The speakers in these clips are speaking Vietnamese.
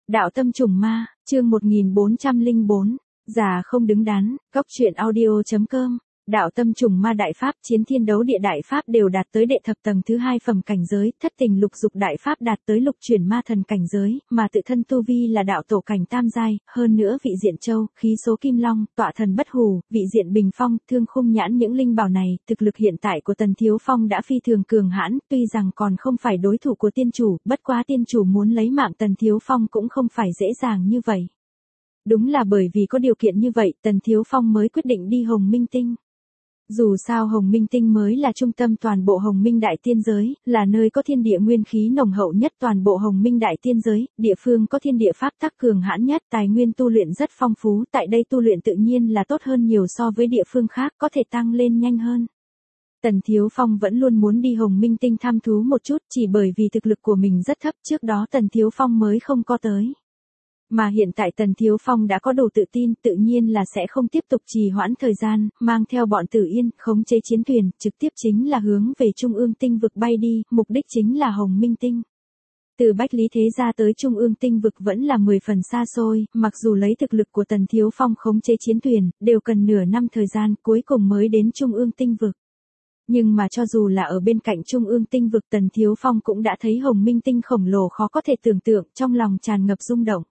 Đạo tâm trùng ma, chương 1404, già không đứng đắn, góc truyện audio.com. Đạo tâm trùng ma đại pháp, chiến thiên đấu địa đại pháp đều đạt tới đệ thập tầng thứ 2 phẩm cảnh giới, thất tình lục dục đại pháp đạt tới lục chuyển ma thần cảnh giới, mà tự thân tu vi là đạo tổ cảnh tam giai, hơn nữa vị diện châu, khí số kim long, tọa thần bất hủ, vị diện bình phong, thương khung nhãn những linh bảo này, thực lực hiện tại của Tần Thiếu Phong đã phi thường cường hãn, tuy rằng còn không phải đối thủ của tiên chủ, bất quá tiên chủ muốn lấy mạng Tần Thiếu Phong cũng không phải dễ dàng như vậy. Đúng là bởi vì có điều kiện như vậy, Tần Thiếu Phong mới quyết định đi Hồng Minh Tinh. Dù sao Hồng Minh Tinh mới là trung tâm toàn bộ Hồng Minh Đại Tiên Giới, là nơi có thiên địa nguyên khí nồng hậu nhất toàn bộ Hồng Minh Đại Tiên Giới, địa phương có thiên địa pháp tắc cường hãn nhất, tài nguyên tu luyện rất phong phú, tại đây tu luyện tự nhiên là tốt hơn nhiều so với địa phương khác, có thể tăng lên nhanh hơn. Tần Thiếu Phong vẫn luôn muốn đi Hồng Minh Tinh thăm thú một chút, chỉ bởi vì thực lực của mình rất thấp, trước đó Tần Thiếu Phong mới không có tới. Mà hiện tại Tần Thiếu Phong đã có đủ tự tin, tự nhiên là sẽ không tiếp tục trì hoãn thời gian, mang theo bọn Tử Yên, khống chế chiến thuyền, trực tiếp chính là hướng về Trung ương tinh vực bay đi, mục đích chính là Hồng Minh Tinh. Từ Bách Lý Thế Gia tới Trung ương tinh vực vẫn là 10 phần xa xôi, mặc dù lấy thực lực của Tần Thiếu Phong khống chế chiến thuyền, đều cần nửa năm thời gian, cuối cùng mới đến Trung ương tinh vực. Nhưng mà cho dù là ở bên cạnh Trung ương tinh vực, Tần Thiếu Phong cũng đã thấy Hồng Minh Tinh khổng lồ khó có thể tưởng tượng, trong lòng tràn ngập rung động.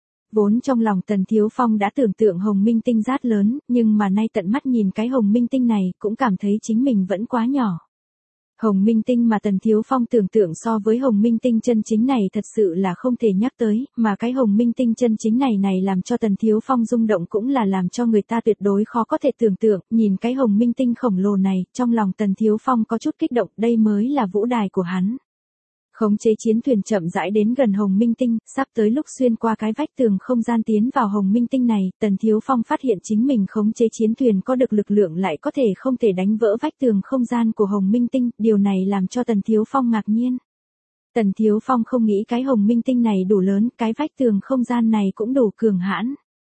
Vốn trong lòng Tần Thiếu Phong đã tưởng tượng Hồng Minh Tinh rất lớn, nhưng mà nay tận mắt nhìn cái Hồng Minh Tinh này, cũng cảm thấy chính mình vẫn quá nhỏ. Hồng Minh Tinh mà Tần Thiếu Phong tưởng tượng so với Hồng Minh Tinh chân chính này thật sự là không thể nhắc tới, mà cái Hồng Minh Tinh chân chính này làm cho Tần Thiếu Phong rung động cũng là làm cho người ta tuyệt đối khó có thể tưởng tượng, nhìn cái Hồng Minh Tinh khổng lồ này, trong lòng Tần Thiếu Phong có chút kích động, đây mới là vũ đài của hắn. Khống chế chiến thuyền chậm rãi đến gần Hồng Minh Tinh, sắp tới lúc xuyên qua cái vách tường không gian tiến vào Hồng Minh Tinh này, Tần Thiếu Phong phát hiện chính mình khống chế chiến thuyền có được lực lượng lại có thể không thể đánh vỡ vách tường không gian của Hồng Minh Tinh, điều này làm cho Tần Thiếu Phong ngạc nhiên. Tần Thiếu Phong không nghĩ cái Hồng Minh Tinh này đủ lớn, cái vách tường không gian này cũng đủ cường hãn.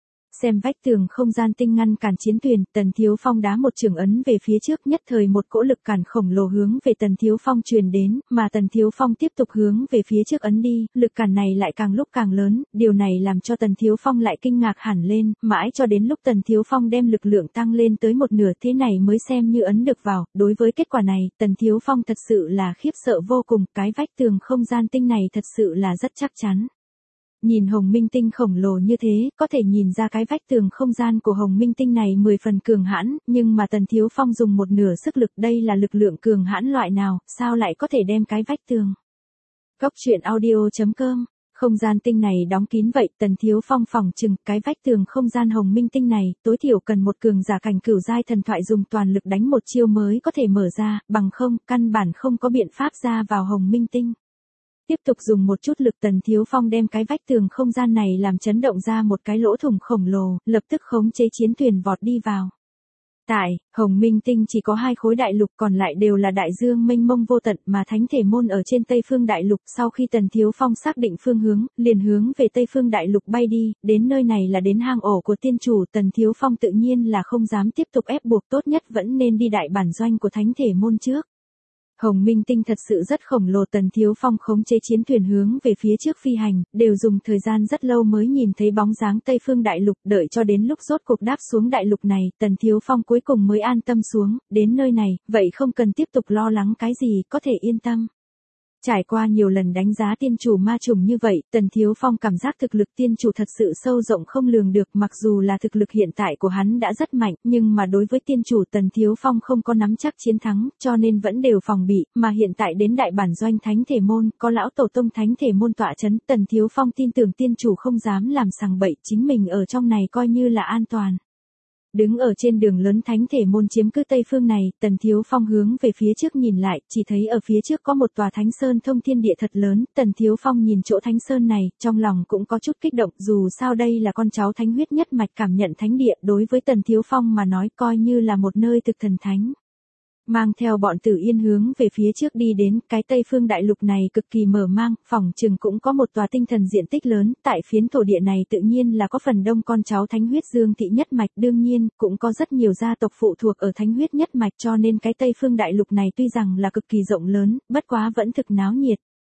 Xem vách tường không gian tinh ngăn cản chiến thuyền, Tần Thiếu Phong đá một trường ấn về phía trước, nhất thời một cỗ lực cản khổng lồ hướng về Tần Thiếu Phong truyền đến, mà Tần Thiếu Phong tiếp tục hướng về phía trước ấn đi, lực cản này lại càng lúc càng lớn, điều này làm cho Tần Thiếu Phong lại kinh ngạc hẳn lên, mãi cho đến lúc Tần Thiếu Phong đem lực lượng tăng lên tới một nửa thế này mới xem như ấn được vào, đối với kết quả này, Tần Thiếu Phong thật sự là khiếp sợ vô cùng, cái vách tường không gian tinh này thật sự là rất chắc chắn. Nhìn Hồng Minh Tinh khổng lồ như thế, có thể nhìn ra cái vách tường không gian của Hồng Minh Tinh này 10 phần cường hãn, nhưng mà Tần Thiếu Phong dùng một nửa sức lực, đây là lực lượng cường hãn loại nào, sao lại có thể đem cái vách tường. Góc truyện audio.com. Không gian tinh này đóng kín vậy, Tần Thiếu Phong phỏng chừng cái vách tường không gian Hồng Minh Tinh này, tối thiểu cần một cường giả cảnh cửu giai thần thoại dùng toàn lực đánh một chiêu mới có thể mở ra, bằng không, căn bản không có biện pháp ra vào Hồng Minh Tinh. Tiếp tục dùng một chút lực, Tần Thiếu Phong đem cái vách tường không gian này làm chấn động ra một cái lỗ thủng khổng lồ, lập tức khống chế chiến thuyền vọt đi vào. Tại Hồng Minh Tinh chỉ có 2 khối đại lục, còn lại đều là đại dương mênh mông vô tận, mà thánh thể môn ở trên Tây Phương Đại Lục. Sau khi Tần Thiếu Phong xác định phương hướng, liền hướng về Tây Phương Đại Lục bay đi, đến nơi này là đến hang ổ của tiên chủ, Tần Thiếu Phong tự nhiên là không dám tiếp tục ép buộc, tốt nhất vẫn nên đi đại bản doanh của thánh thể môn trước. Hồng Minh Tinh thật sự rất khổng lồ, Tần Thiếu Phong khống chế chiến thuyền hướng về phía trước phi hành, đều dùng thời gian rất lâu mới nhìn thấy bóng dáng Tây Phương Đại Lục, đợi cho đến lúc rốt cuộc đáp xuống đại lục này, Tần Thiếu Phong cuối cùng mới an tâm xuống, đến nơi này, vậy không cần tiếp tục lo lắng cái gì, có thể yên tâm. Trải qua nhiều lần đánh giá tiên chủ ma trùng như vậy, Tần Thiếu Phong cảm giác thực lực tiên chủ thật sự sâu rộng không lường được, mặc dù là thực lực hiện tại của hắn đã rất mạnh, nhưng mà đối với tiên chủ Tần Thiếu Phong không có nắm chắc chiến thắng, cho nên vẫn đều phòng bị, mà hiện tại đến đại bản doanh thánh thể môn, có lão tổ tông thánh thể môn tọa chấn, Tần Thiếu Phong tin tưởng tiên chủ không dám làm sằng bậy, chính mình ở trong này coi như là an toàn. Đứng ở trên đường lớn thánh thể môn chiếm cứ Tây Phương này, Tần Thiếu Phong hướng về phía trước nhìn lại, chỉ thấy ở phía trước có một tòa thánh sơn thông thiên địa thật lớn, Tần Thiếu Phong nhìn chỗ thánh sơn này, trong lòng cũng có chút kích động, dù sao đây là con cháu thánh huyết nhất mạch, cảm nhận thánh địa, đối với Tần Thiếu Phong mà nói coi như là một nơi thực thần thánh. Mang theo bọn Tử Yên hướng về phía trước đi đến, cái Tây Phương Đại Lục này cực kỳ mở mang, phỏng chừng cũng có một tòa tinh thần diện tích lớn, tại phiến thổ địa này tự nhiên là có phần đông con cháu thánh huyết Dương thị nhất mạch, đương nhiên, cũng có rất nhiều gia tộc phụ thuộc ở thánh huyết nhất mạch, cho nên cái Tây Phương Đại Lục này tuy rằng là cực kỳ rộng lớn, bất quá vẫn thực náo nhiệt.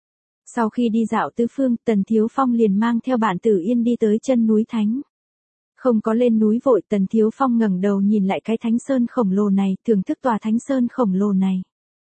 Sau khi đi dạo tứ phương, Tần Thiếu Phong liền mang theo bạn Tử Yên đi tới chân núi Thánh. Không có lên núi vội, Tần Thiếu Phong ngẩng đầu nhìn lại cái thánh sơn khổng lồ này, thưởng thức tòa thánh sơn khổng lồ này.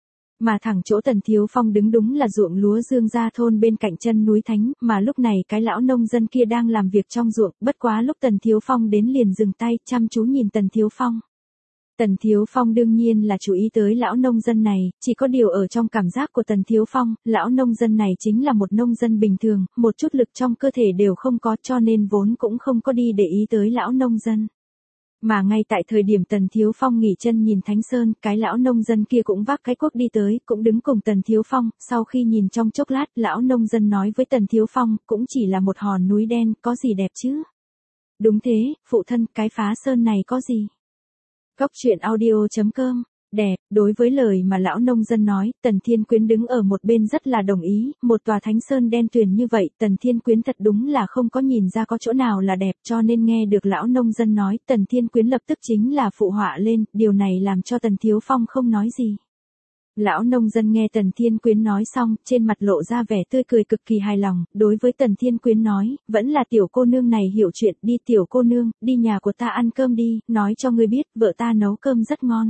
Mà thẳng chỗ Tần Thiếu Phong đứng đúng là ruộng lúa Dương Gia thôn bên cạnh chân núi Thánh, mà lúc này cái lão nông dân kia đang làm việc trong ruộng, bất quá lúc Tần Thiếu Phong đến liền dừng tay, chăm chú nhìn Tần Thiếu Phong. Tần Thiếu Phong đương nhiên là chú ý tới lão nông dân này, chỉ có điều ở trong cảm giác của Tần Thiếu Phong, lão nông dân này chính là một nông dân bình thường, một chút lực trong cơ thể đều không có, cho nên vốn cũng không có đi để ý tới lão nông dân. Mà ngay tại thời điểm Tần Thiếu Phong nghỉ chân nhìn Thánh Sơn, cái lão nông dân kia cũng vác cái cuốc đi tới, cũng đứng cùng Tần Thiếu Phong, sau khi nhìn trong chốc lát, lão nông dân nói với Tần Thiếu Phong, cũng chỉ là một hòn núi đen, có gì đẹp chứ? Đúng thế, phụ thân, cái phá sơn này có gì? Góc truyện audio.com, đẹp, đối với lời mà lão nông dân nói, Tần Thiên Quyến đứng ở một bên rất là đồng ý, một tòa thánh sơn đen tuyền như vậy, Tần Thiên Quyến thật đúng là không có nhìn ra có chỗ nào là đẹp, cho nên nghe được lão nông dân nói, Tần Thiên Quyến lập tức chính là phụ họa lên, điều này làm cho Tần Thiếu Phong không nói gì. Lão nông dân nghe Tần Thiên Quyến nói xong, trên mặt lộ ra vẻ tươi cười cực kỳ hài lòng, đối với Tần Thiên Quyến nói, vẫn là tiểu cô nương này hiểu chuyện, đi tiểu cô nương, đi nhà của ta ăn cơm đi, nói cho ngươi biết, vợ ta nấu cơm rất ngon.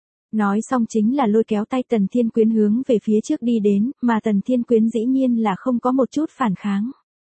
Nói xong chính là lôi kéo tay Tần Thiên Quyến hướng về phía trước đi đến, mà Tần Thiên Quyến dĩ nhiên là không có một chút phản kháng.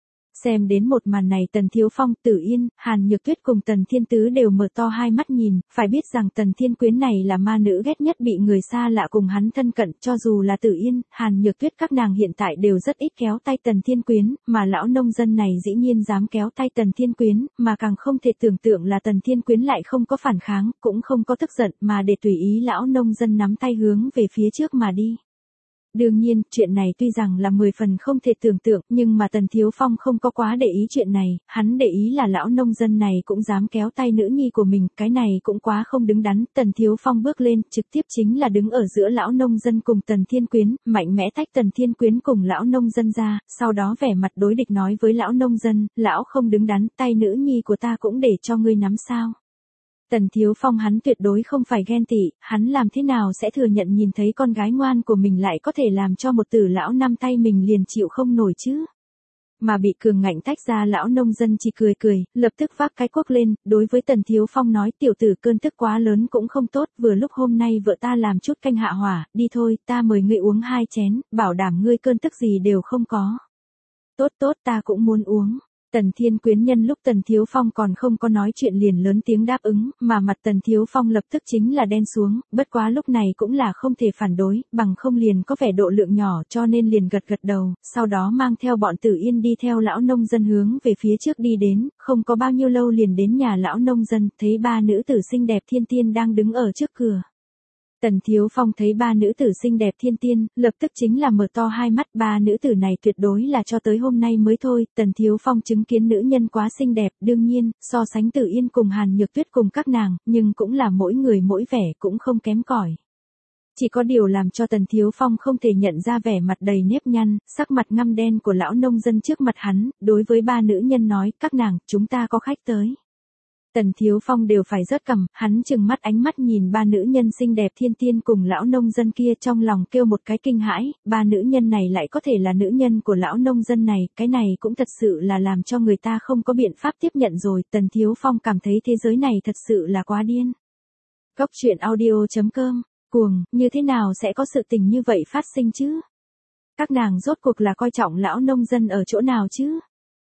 Xem đến một màn này Tần Thiếu Phong, Tử Yên, Hàn Nhược Tuyết cùng Tần Thiên Tứ đều mở to hai mắt nhìn, phải biết rằng Tần Thiên Quyến này là ma nữ ghét nhất bị người xa lạ cùng hắn thân cận, cho dù là Tử Yên, Hàn Nhược Tuyết các nàng hiện tại đều rất ít kéo tay Tần Thiên Quyến, mà lão nông dân này dĩ nhiên dám kéo tay Tần Thiên Quyến, mà càng không thể tưởng tượng là Tần Thiên Quyến lại không có phản kháng, cũng không có tức giận mà để tùy ý lão nông dân nắm tay hướng về phía trước mà đi. Đương nhiên, chuyện này tuy rằng là 10 phần không thể tưởng tượng, nhưng mà Tần Thiếu Phong không có quá để ý chuyện này, hắn để ý là lão nông dân này cũng dám kéo tay nữ nhi của mình, cái này cũng quá không đứng đắn, Tần Thiếu Phong bước lên, trực tiếp chính là đứng ở giữa lão nông dân cùng Tần Thiên Quyến, mạnh mẽ tách Tần Thiên Quyến cùng lão nông dân ra, sau đó vẻ mặt đối địch nói với lão nông dân, lão không đứng đắn, tay nữ nhi của ta cũng để cho ngươi nắm sao. Tần Thiếu Phong hắn tuyệt đối không phải ghen tị, hắn làm thế nào sẽ thừa nhận nhìn thấy con gái ngoan của mình lại có thể làm cho một tử lão năm tay mình liền chịu không nổi chứ. Mà bị cường ngạnh tách ra lão nông dân chỉ cười cười, lập tức vác cái cuốc lên, đối với Tần Thiếu Phong nói tiểu tử cơn tức quá lớn cũng không tốt, vừa lúc hôm nay vợ ta làm chút canh hạ hỏa, đi thôi, ta mời ngươi uống 2 chén, bảo đảm ngươi cơn tức gì đều không có. Tốt tốt ta cũng muốn uống. Tần Thiên Quyến nhân lúc Tần Thiếu Phong còn không có nói chuyện liền lớn tiếng đáp ứng, mà mặt Tần Thiếu Phong lập tức chính là đen xuống, bất quá lúc này cũng là không thể phản đối, bằng không liền có vẻ độ lượng nhỏ cho nên liền gật gật đầu, sau đó mang theo bọn Tử Yên đi theo lão nông dân hướng về phía trước đi đến, không có bao nhiêu lâu liền đến nhà lão nông dân, thấy 3 nữ tử xinh đẹp thiên tiên đang đứng ở trước cửa. Tần Thiếu Phong thấy 3 nữ tử xinh đẹp thiên tiên, lập tức chính là mở to hai mắt, 3 nữ tử này tuyệt đối là cho tới hôm nay mới thôi, Tần Thiếu Phong chứng kiến nữ nhân quá xinh đẹp, đương nhiên, so sánh Tử Yên cùng Hàn Nhược Tuyết cùng các nàng, nhưng cũng là mỗi người mỗi vẻ cũng không kém cỏi. Chỉ có điều làm cho Tần Thiếu Phong không thể nhận ra vẻ mặt đầy nếp nhăn, sắc mặt ngăm đen của lão nông dân trước mặt hắn, đối với 3 nữ nhân nói, các nàng, chúng ta có khách tới. Tần Thiếu Phong đều phải rớt cằm, hắn trừng mắt ánh mắt nhìn 3 nữ nhân xinh đẹp thiên tiên cùng lão nông dân kia trong lòng kêu một cái kinh hãi, 3 nữ nhân này lại có thể là nữ nhân của lão nông dân này, cái này cũng thật sự là làm cho người ta không có biện pháp tiếp nhận rồi, Tần Thiếu Phong cảm thấy thế giới này thật sự là quá điên. Góc truyện audio.com, cuồng, như thế nào sẽ có sự tình như vậy phát sinh chứ? Các nàng rốt cuộc là coi trọng lão nông dân ở chỗ nào chứ?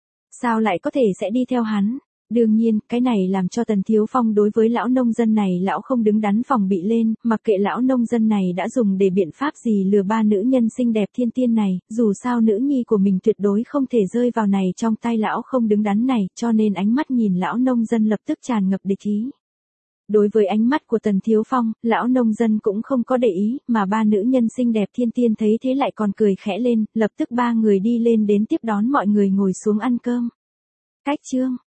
Sao lại có thể sẽ đi theo hắn? Đương nhiên, cái này làm cho Tần Thiếu Phong đối với lão nông dân này lão không đứng đắn phòng bị lên, mặc kệ lão nông dân này đã dùng để biện pháp gì lừa 3 nữ nhân xinh đẹp thiên tiên này, dù sao nữ nhi của mình tuyệt đối không thể rơi vào này trong tay lão không đứng đắn này, cho nên ánh mắt nhìn lão nông dân lập tức tràn ngập địch ý. Đối với ánh mắt của Tần Thiếu Phong, lão nông dân cũng không có để ý, mà 3 nữ nhân xinh đẹp thiên tiên thấy thế lại còn cười khẽ lên, lập tức 3 người đi lên đến tiếp đón mọi người ngồi xuống ăn cơm. Cách chương